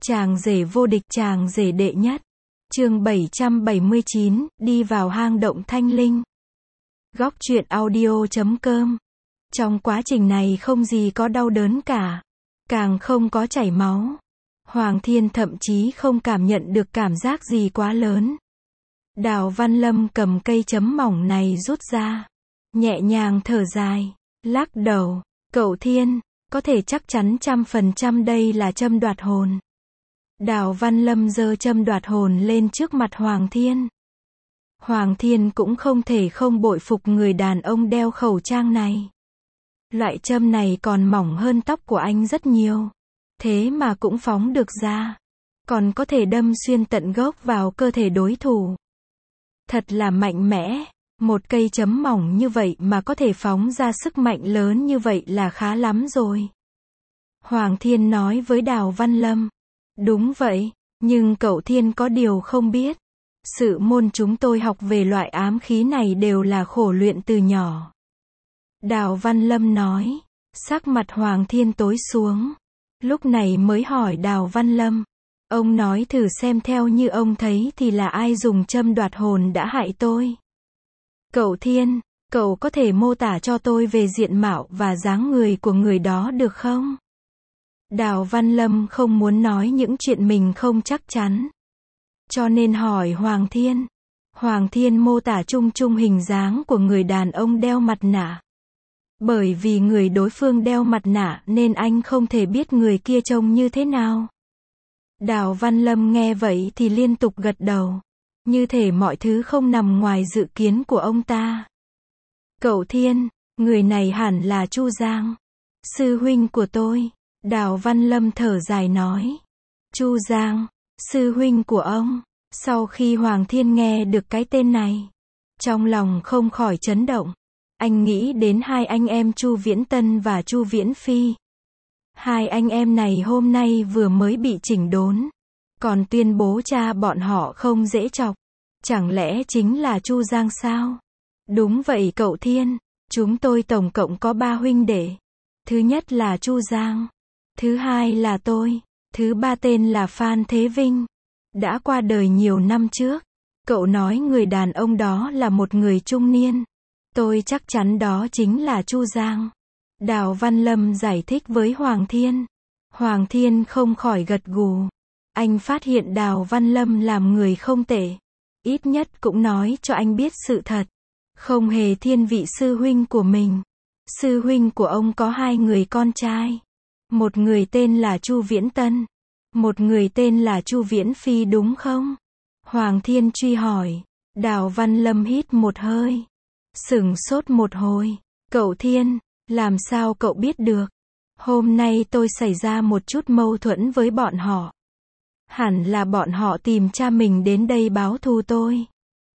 Chàng rể vô địch, chàng rể đệ nhất. Chương 779, đi vào hang động Thanh Linh. Góc truyện audio.com. Trong quá trình này không gì có đau đớn cả, càng không có chảy máu. Hoàng Thiên thậm chí không cảm nhận được cảm giác gì quá lớn. Đào Văn Lâm cầm cây chấm mỏng này rút ra, nhẹ nhàng thở dài, lắc đầu, cậu Thiên, có thể chắc chắn 100% đây là châm đoạt hồn. Đào Văn Lâm giơ châm đoạt hồn lên trước mặt Hoàng Thiên. Hoàng Thiên cũng không thể không bội phục người đàn ông đeo khẩu trang này. Loại châm này còn mỏng hơn tóc của anh rất nhiều, thế mà cũng phóng được ra, còn có thể đâm xuyên tận gốc vào cơ thể đối thủ. Thật là mạnh mẽ, một cây chấm mỏng như vậy mà có thể phóng ra sức mạnh lớn như vậy là khá lắm rồi. Hoàng Thiên nói với Đào Văn Lâm. Đúng vậy, nhưng cậu Thiên có điều không biết. Sự môn chúng tôi học về loại ám khí này đều là khổ luyện từ nhỏ. Đào Văn Lâm nói. Sắc mặt Hoàng Thiên tối xuống. Lúc này mới hỏi Đào Văn Lâm. Ông nói thử xem, theo như ông thấy thì là ai dùng châm đoạt hồn đã hại tôi? Cậu Thiên, cậu có thể mô tả cho tôi về diện mạo và dáng người của người đó được không? Đào Văn Lâm không muốn nói những chuyện mình không chắc chắn, cho nên hỏi Hoàng Thiên. Hoàng Thiên mô tả chung chung hình dáng của người đàn ông đeo mặt nạ. Bởi vì người đối phương đeo mặt nạ nên anh không thể biết người kia trông như thế nào. Đào Văn Lâm nghe vậy thì liên tục gật đầu, như thể mọi thứ không nằm ngoài dự kiến của ông ta. Cậu Thiên, người này hẳn là Chu Giang, sư huynh của tôi. Đào Văn Lâm thở dài nói. Chu Giang, sư huynh của ông. Sau khi Hoàng Thiên nghe được cái tên này, trong lòng không khỏi chấn động. Anh nghĩ đến hai anh em Chu Viễn Tân và Chu Viễn Phi. Hai anh em này hôm nay vừa mới bị chỉnh đốn, còn tuyên bố cha bọn họ không dễ chọc. Chẳng lẽ chính là Chu Giang sao? Đúng vậy cậu Thiên, chúng tôi tổng cộng có 3 huynh đệ. Thứ nhất là Chu Giang, thứ hai là tôi, thứ ba tên là Phan Thế Vinh, đã qua đời nhiều năm trước. Cậu nói người đàn ông đó là một người trung niên. Tôi chắc chắn đó chính là Chu Giang. Đào Văn Lâm giải thích với Hoàng Thiên. Hoàng Thiên không khỏi gật gù. Anh phát hiện Đào Văn Lâm làm người không tệ. Ít nhất cũng nói cho anh biết sự thật. Không hề thiên vị sư huynh của mình. Sư huynh của ông có 2 người con trai. Một người tên là Chu Viễn Tân, một người tên là Chu Viễn Phi đúng không? Hoàng Thiên truy hỏi. Đào Văn Lâm hít một hơi, sửng sốt một hồi. Cậu Thiên, làm sao cậu biết được? Hôm nay tôi xảy ra một chút mâu thuẫn với bọn họ. Hẳn là bọn họ tìm cha mình đến đây báo thù tôi.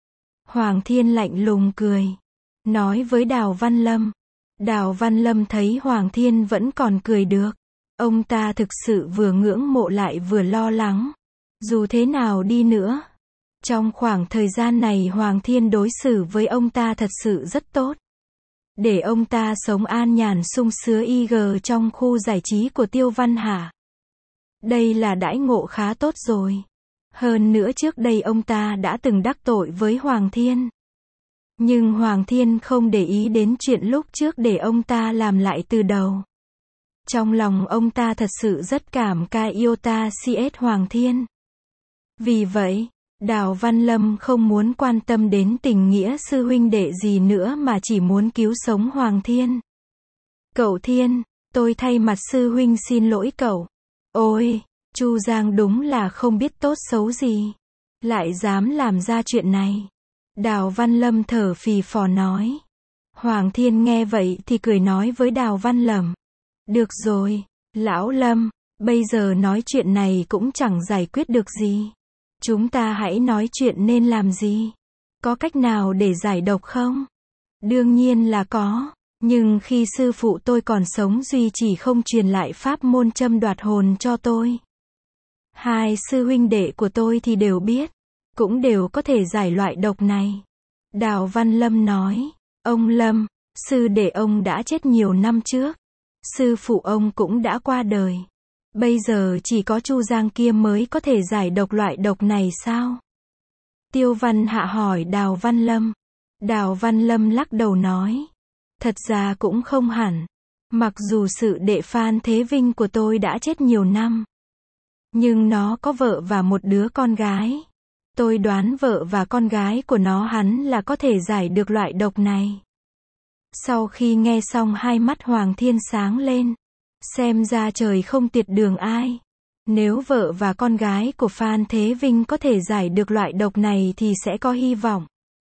Hoàng Thiên lạnh lùng cười, nói với Đào Văn Lâm. Đào Văn Lâm thấy Hoàng Thiên vẫn còn cười được. Ông ta thực sự vừa ngưỡng mộ lại vừa lo lắng. Dù thế nào đi nữa, trong khoảng thời gian này Hoàng Thiên đối xử với ông ta thật sự rất tốt. Để ông ta sống an nhàn sung sướng IG trong khu giải trí của Tiêu Văn Hà. Đây là đãi ngộ khá tốt rồi. Hơn nữa trước đây ông ta đã từng đắc tội với Hoàng Thiên. Nhưng Hoàng Thiên không để ý đến chuyện lúc trước để ông ta làm lại từ đầu. Trong lòng ông ta thật sự rất cảm kích yêu ta CS Hoàng Thiên. Vì vậy, Đào Văn Lâm không muốn quan tâm đến tình nghĩa sư huynh đệ gì nữa mà chỉ muốn cứu sống Hoàng Thiên. Cậu Thiên, tôi thay mặt sư huynh xin lỗi cậu. Ôi, Chu Giang đúng là không biết tốt xấu gì, lại dám làm ra chuyện này. Đào Văn Lâm thở phì phò nói. Hoàng Thiên nghe vậy thì cười nói với Đào Văn Lâm. Được rồi, Lão Lâm, bây giờ nói chuyện này cũng chẳng giải quyết được gì. Chúng ta hãy nói chuyện nên làm gì? Có cách nào để giải độc không? Đương nhiên là có, nhưng khi sư phụ tôi còn sống duy chỉ không truyền lại pháp môn châm đoạt hồn cho tôi. 2 sư huynh đệ của tôi thì đều biết, cũng đều có thể giải loại độc này. Đào Văn Lâm nói. Ông Lâm, sư đệ ông đã chết nhiều năm trước. Sư phụ ông cũng đã qua đời. Bây giờ chỉ có Chu Giang kia mới có thể giải độc loại độc này sao? Tiêu Văn Hạ hỏi Đào Văn Lâm. Đào Văn Lâm lắc đầu nói. Thật ra cũng không hẳn. Mặc dù sự đệ Phan Thế Vinh của tôi đã chết nhiều năm. Nhưng nó có vợ và một đứa con gái. Tôi đoán vợ và con gái của nó hắn là có thể giải được loại độc này. Sau khi nghe xong hai mắt Hoàng Thiên sáng lên. Xem ra trời không tiệt đường ai. Nếu vợ và con gái của Phan Thế Vinh có thể giải được loại độc này thì sẽ có hy vọng.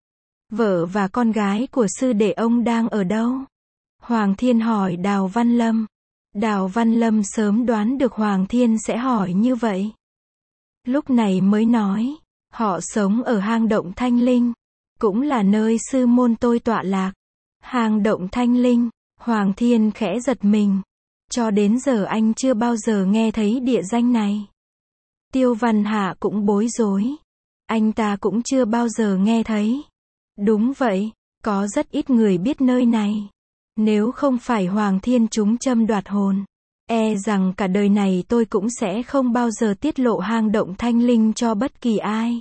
Vợ và con gái của sư đệ ông đang ở đâu? Hoàng Thiên hỏi Đào Văn Lâm. Đào Văn Lâm sớm đoán được Hoàng Thiên sẽ hỏi như vậy. Lúc này mới nói, họ sống ở hang động Thanh Linh, cũng là nơi sư môn tôi tọa lạc. Hang động Thanh Linh, Hoàng Thiên khẽ giật mình. Cho đến giờ anh chưa bao giờ nghe thấy địa danh này. Tiêu Văn Hạ cũng bối rối. Anh ta cũng chưa bao giờ nghe thấy. Đúng vậy, có rất ít người biết nơi này. Nếu không phải Hoàng Thiên trúng châm đoạt hồn, e rằng cả đời này tôi cũng sẽ không bao giờ tiết lộ hang động Thanh Linh cho bất kỳ ai.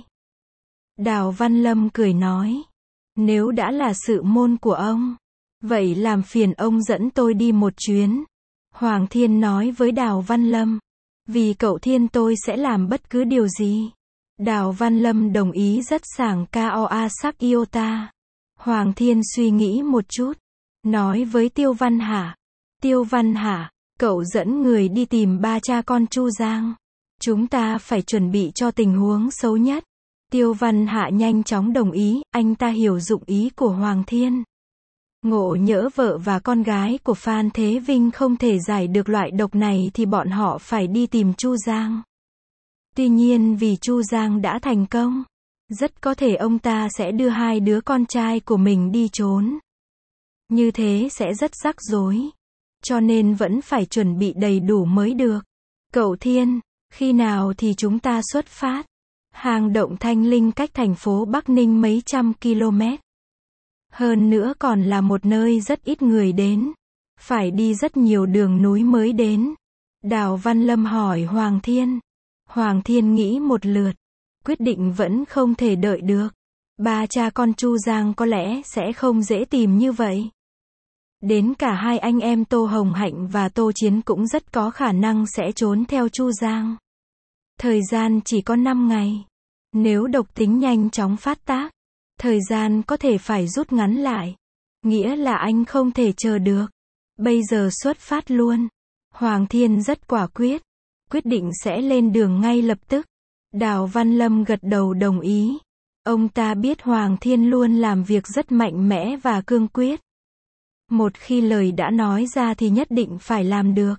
Đào Văn Lâm cười nói. Nếu đã là sự môn của ông, vậy làm phiền ông dẫn tôi đi một chuyến. Hoàng Thiên nói với Đào Văn Lâm. Vì cậu Thiên tôi sẽ làm bất cứ điều gì. Đào Văn Lâm đồng ý rất sảng koa sắc iota. Hoàng Thiên suy nghĩ một chút. Nói với Tiêu Văn Hạ. Tiêu Văn Hạ, cậu dẫn người đi tìm ba cha con Chu Giang. Chúng ta phải chuẩn bị cho tình huống xấu nhất. Tiêu Văn Hạ nhanh chóng đồng ý, anh ta hiểu dụng ý của Hoàng Thiên. Ngộ nhỡ vợ và con gái của Phan Thế Vinh không thể giải được loại độc này thì bọn họ phải đi tìm Chu Giang. Tuy nhiên vì Chu Giang đã thành công, rất có thể ông ta sẽ đưa hai đứa con trai của mình đi trốn. Như thế sẽ rất rắc rối. Cho nên vẫn phải chuẩn bị đầy đủ mới được. Cậu Thiên, khi nào thì chúng ta xuất phát? Hang động Thanh Linh cách thành phố Bắc Ninh mấy trăm km. Hơn nữa còn là một nơi rất ít người đến. Phải đi rất nhiều đường núi mới đến. Đào Văn Lâm hỏi Hoàng Thiên. Hoàng Thiên nghĩ một lượt. Quyết định vẫn không thể đợi được. Ba cha con Chu Giang có lẽ sẽ không dễ tìm như vậy. Đến cả hai anh em Tô Hồng Hạnh và Tô Chiến cũng rất có khả năng sẽ trốn theo Chu Giang. Thời gian chỉ có 5 ngày. Nếu độc tính nhanh chóng phát tác, thời gian có thể phải rút ngắn lại. Nghĩa là anh không thể chờ được. Bây giờ xuất phát luôn. Hoàng Thiên rất quả quyết. Quyết định sẽ lên đường ngay lập tức. Đào Văn Lâm gật đầu đồng ý. Ông ta biết Hoàng Thiên luôn làm việc rất mạnh mẽ và cương quyết. Một khi lời đã nói ra thì nhất định phải làm được.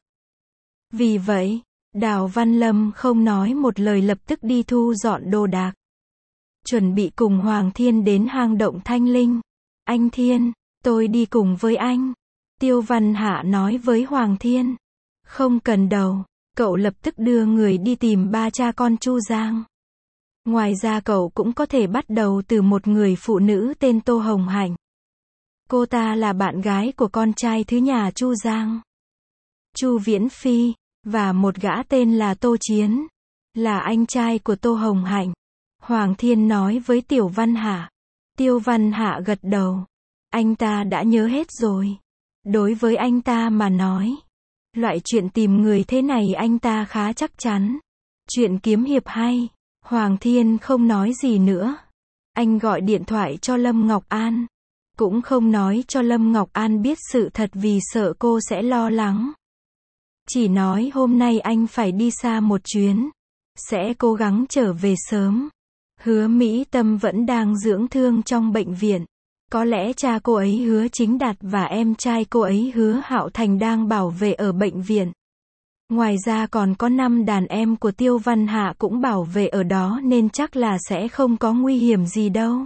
Vì vậy, Đào Văn Lâm không nói một lời lập tức đi thu dọn đồ đạc. Chuẩn bị cùng Hoàng Thiên đến hang động Thanh Linh. Anh Thiên, tôi đi cùng với anh. Tiêu Văn Hạ nói với Hoàng Thiên. Không cần đâu, cậu lập tức đưa người đi tìm ba cha con Chu Giang. Ngoài ra cậu cũng có thể bắt đầu từ một người phụ nữ tên Tô Hồng Hạnh. Cô ta là bạn gái của con trai thứ nhà Chu Giang, Chu Viễn Phi, và một gã tên là Tô Chiến, là anh trai của Tô Hồng Hạnh. Hoàng Thiên nói với Tiêu Văn Hạ. Tiêu Văn Hạ gật đầu. Anh ta đã nhớ hết rồi. Đối với anh ta mà nói, loại chuyện tìm người thế này anh ta khá chắc chắn. Chuyện kiếm hiệp hay. Hoàng Thiên không nói gì nữa. Anh gọi điện thoại cho Lâm Ngọc An. Cũng không nói cho Lâm Ngọc An biết sự thật vì sợ cô sẽ lo lắng. Chỉ nói hôm nay anh phải đi xa một chuyến. Sẽ cố gắng trở về sớm. Hứa Mỹ Tâm vẫn đang dưỡng thương trong bệnh viện. Có lẽ cha cô ấy Hứa Chính Đạt và em trai cô ấy Hứa Hạo Thành đang bảo vệ ở bệnh viện. Ngoài ra còn có 5 đàn em của Tiêu Văn Hạ cũng bảo vệ ở đó nên chắc là sẽ không có nguy hiểm gì đâu.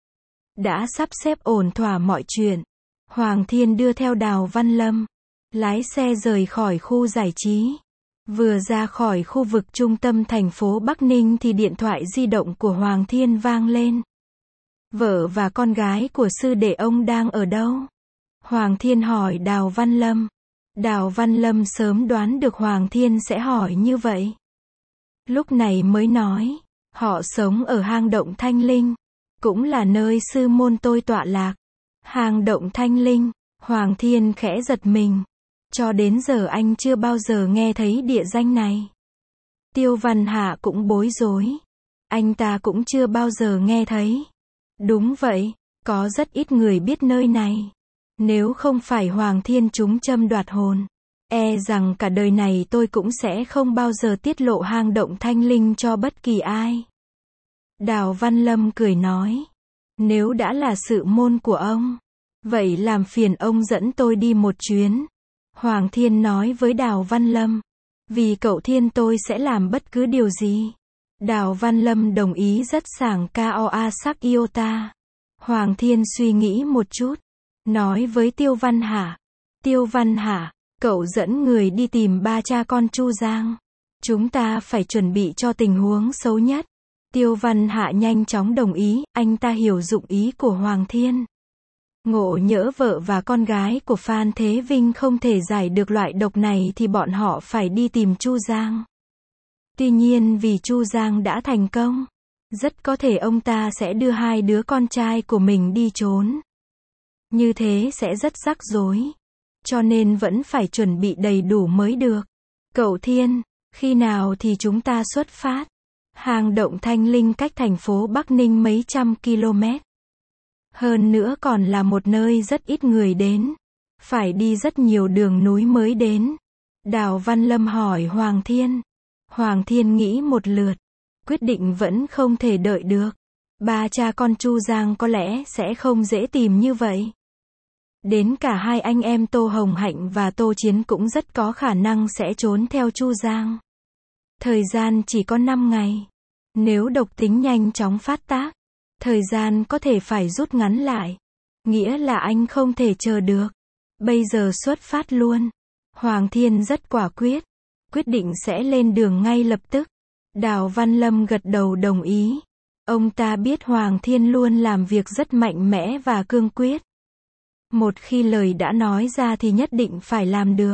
Đã sắp xếp ổn thỏa mọi chuyện. Hoàng Thiên đưa theo Đào Văn Lâm. Lái xe rời khỏi khu giải trí. Vừa ra khỏi khu vực trung tâm thành phố Bắc Ninh thì điện thoại di động của Hoàng Thiên vang lên. Vợ và con gái của sư đệ ông đang ở đâu? Hoàng Thiên hỏi Đào Văn Lâm. Đào Văn Lâm sớm đoán được Hoàng Thiên sẽ hỏi như vậy. Lúc này mới nói, họ sống ở hang động Thanh Linh, cũng là nơi sư môn tôi tọa lạc. Hang động Thanh Linh, Hoàng Thiên khẽ giật mình. Cho đến giờ anh chưa bao giờ nghe thấy địa danh này. Tiêu Văn Hạ cũng bối rối. Anh ta cũng chưa bao giờ nghe thấy. Đúng vậy, có rất ít người biết nơi này. Nếu không phải Hoàng Thiên trúng châm đoạt hồn, e rằng cả đời này tôi cũng sẽ không bao giờ tiết lộ hang động Thanh Linh cho bất kỳ ai. Đào Văn Lâm cười nói, nếu đã là sự môn của ông, vậy làm phiền ông dẫn tôi đi một chuyến. Hoàng Thiên nói với Đào Văn Lâm, vì cậu Thiên tôi sẽ làm bất cứ điều gì. Đào Văn Lâm đồng ý rất sảng koa sắc iota. Hoàng Thiên suy nghĩ một chút, nói với Tiêu Văn Hạ, Tiêu Văn Hạ, cậu dẫn người đi tìm ba cha con Chu Giang. Chúng ta phải chuẩn bị cho tình huống xấu nhất. Tiêu Văn Hạ nhanh chóng đồng ý, anh ta hiểu dụng ý của Hoàng Thiên. Ngộ nhỡ vợ và con gái của Phan Thế Vinh không thể giải được loại độc này thì bọn họ phải đi tìm Chu Giang. Tuy nhiên vì Chu Giang đã thành công, rất có thể ông ta sẽ đưa hai đứa con trai của mình đi trốn. Như thế sẽ rất rắc rối. Cho nên vẫn phải chuẩn bị đầy đủ mới được. Cậu Thiên, khi nào thì chúng ta xuất phát? Hang động Thanh Linh cách thành phố Bắc Ninh mấy trăm km. Hơn nữa còn là một nơi rất ít người đến. Phải đi rất nhiều đường núi mới đến. Đào Văn Lâm hỏi Hoàng Thiên. Hoàng Thiên nghĩ một lượt. Quyết định vẫn không thể đợi được. Ba cha con Chu Giang có lẽ sẽ không dễ tìm như vậy. Đến cả hai anh em Tô Hồng Hạnh và Tô Chiến cũng rất có khả năng sẽ trốn theo Chu Giang. Thời gian chỉ có 5 ngày. Nếu độc tính nhanh chóng phát tác, thời gian có thể phải rút ngắn lại. Nghĩa là anh không thể chờ được. Bây giờ xuất phát luôn. Hoàng Thiên rất quả quyết. Quyết định sẽ lên đường ngay lập tức. Đào Văn Lâm gật đầu đồng ý. Ông ta biết Hoàng Thiên luôn làm việc rất mạnh mẽ và cương quyết. Một khi lời đã nói ra thì nhất định phải làm được.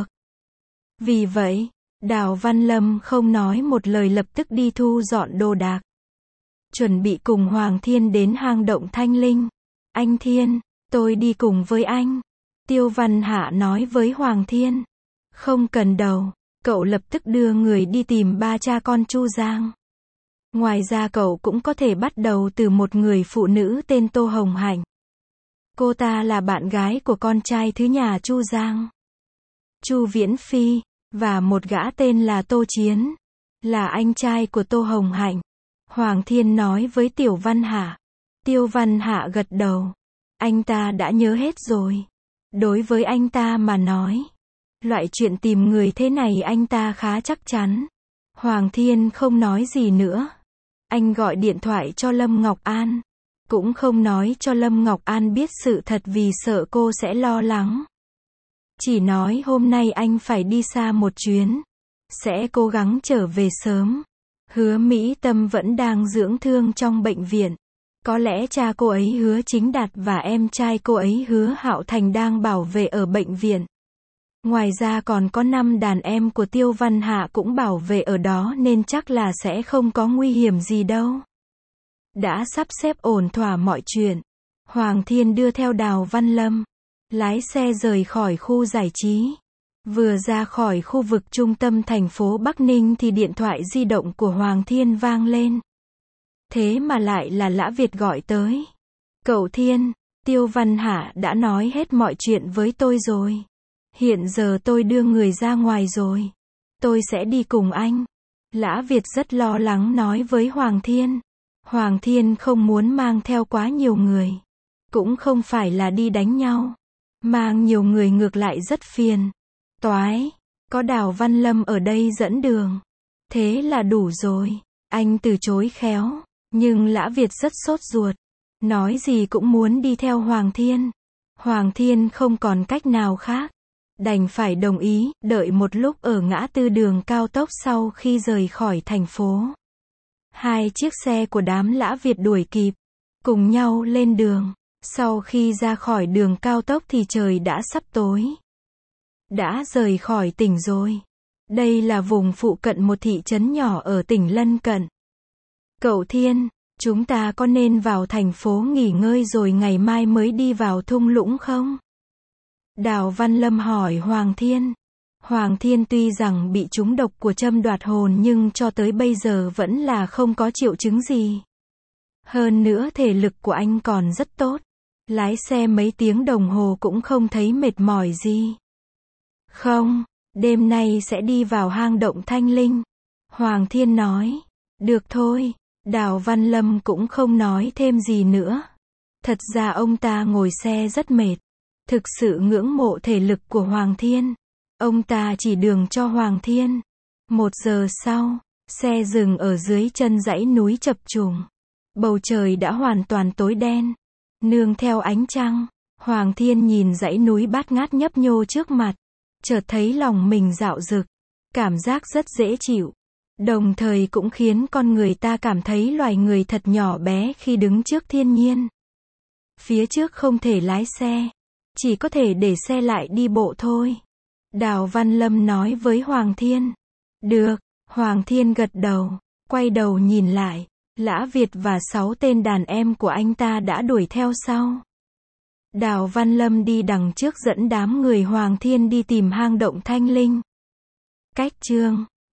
Vì vậy, Đào Văn Lâm không nói một lời lập tức đi thu dọn đồ đạc. Chuẩn bị cùng Hoàng Thiên đến hang động Thanh Linh. Anh Thiên, tôi đi cùng với anh. Tiêu Văn Hạ nói với Hoàng Thiên. Không cần đâu, cậu lập tức đưa người đi tìm ba cha con Chu Giang. Ngoài ra cậu cũng có thể bắt đầu từ một người phụ nữ tên Tô Hồng Hạnh. Cô ta là bạn gái của con trai thứ nhà Chu Giang, Chu Viễn Phi, và một gã tên là Tô Chiến, là anh trai của Tô Hồng Hạnh. Hoàng Thiên nói với Tiểu Văn Hạ. Tiêu Văn Hạ gật đầu. Anh ta đã nhớ hết rồi. Đối với anh ta mà nói, loại chuyện tìm người thế này anh ta khá chắc chắn. Hoàng Thiên không nói gì nữa. Anh gọi điện thoại cho Lâm Ngọc An. Cũng không nói cho Lâm Ngọc An biết sự thật vì sợ cô sẽ lo lắng. Chỉ nói hôm nay anh phải đi xa một chuyến. Sẽ cố gắng trở về sớm. Hứa Mỹ Tâm vẫn đang dưỡng thương trong bệnh viện. Có lẽ cha cô ấy Hứa Chính Đạt và em trai cô ấy Hứa Hạo Thành đang bảo vệ ở bệnh viện. Ngoài ra còn có 5 đàn em của Tiêu Văn Hạ cũng bảo vệ ở đó nên chắc là sẽ không có nguy hiểm gì đâu. Đã sắp xếp ổn thỏa mọi chuyện. Hoàng Thiên đưa theo Đào Văn Lâm. Lái xe rời khỏi khu giải trí. Vừa ra khỏi khu vực trung tâm thành phố Bắc Ninh thì điện thoại di động của Hoàng Thiên vang lên. Thế mà lại là Lã Việt gọi tới. Cậu Thiên, Tiêu Văn Hạ đã nói hết mọi chuyện với tôi rồi. Hiện giờ tôi đưa người ra ngoài rồi. Tôi sẽ đi cùng anh. Lã Việt rất lo lắng nói với Hoàng Thiên. Hoàng Thiên không muốn mang theo quá nhiều người. Cũng không phải là đi đánh nhau. Mang nhiều người ngược lại rất phiền. Toái, có Đào Văn Lâm ở đây dẫn đường. Thế là đủ rồi. Anh từ chối khéo. Nhưng Lã Việt rất sốt ruột. Nói gì cũng muốn đi theo Hoàng Thiên. Hoàng Thiên không còn cách nào khác. Đành phải đồng ý, đợi một lúc ở ngã tư đường cao tốc sau khi rời khỏi thành phố. 2 chiếc xe của đám Lã Việt đuổi kịp. Cùng nhau lên đường. Sau khi ra khỏi đường cao tốc thì trời đã sắp tối. đã rời khỏi tỉnh rồi. Đây là vùng phụ cận một thị trấn nhỏ ở tỉnh lân cận. Cậu Thiên, chúng ta có nên vào thành phố nghỉ ngơi rồi ngày mai mới đi vào thung lũng không? Đào Văn Lâm hỏi Hoàng Thiên. Hoàng Thiên tuy rằng bị trúng độc của châm đoạt hồn nhưng cho tới bây giờ vẫn là không có triệu chứng gì. Hơn nữa thể lực của anh còn rất tốt. Lái xe mấy tiếng đồng hồ cũng không thấy mệt mỏi gì. Không, đêm nay sẽ đi vào hang động Thanh Linh. Hoàng Thiên nói. Được thôi, Đào Văn Lâm cũng không nói thêm gì nữa. Thật ra ông ta ngồi xe rất mệt. Thực sự ngưỡng mộ thể lực của Hoàng Thiên. Ông ta chỉ đường cho Hoàng Thiên. 1 giờ sau, xe dừng ở dưới chân dãy núi chập trùng. Bầu trời đã hoàn toàn tối đen. Nương theo ánh trăng, Hoàng Thiên nhìn dãy núi bát ngát nhấp nhô trước mặt. Chợt thấy lòng mình dạo dực. Cảm giác rất dễ chịu. Đồng thời cũng khiến con người ta cảm thấy loài người thật nhỏ bé khi đứng trước thiên nhiên. Phía trước không thể lái xe. Chỉ có thể để xe lại đi bộ thôi. Đào Văn Lâm nói với Hoàng Thiên. Được, Hoàng Thiên gật đầu. Quay đầu nhìn lại. Lã Việt và 6 tên đàn em của anh ta đã đuổi theo sau. Đào Văn Lâm đi đằng trước dẫn đám người Hoàng Thiên đi tìm hang động Thanh Linh. Cách chương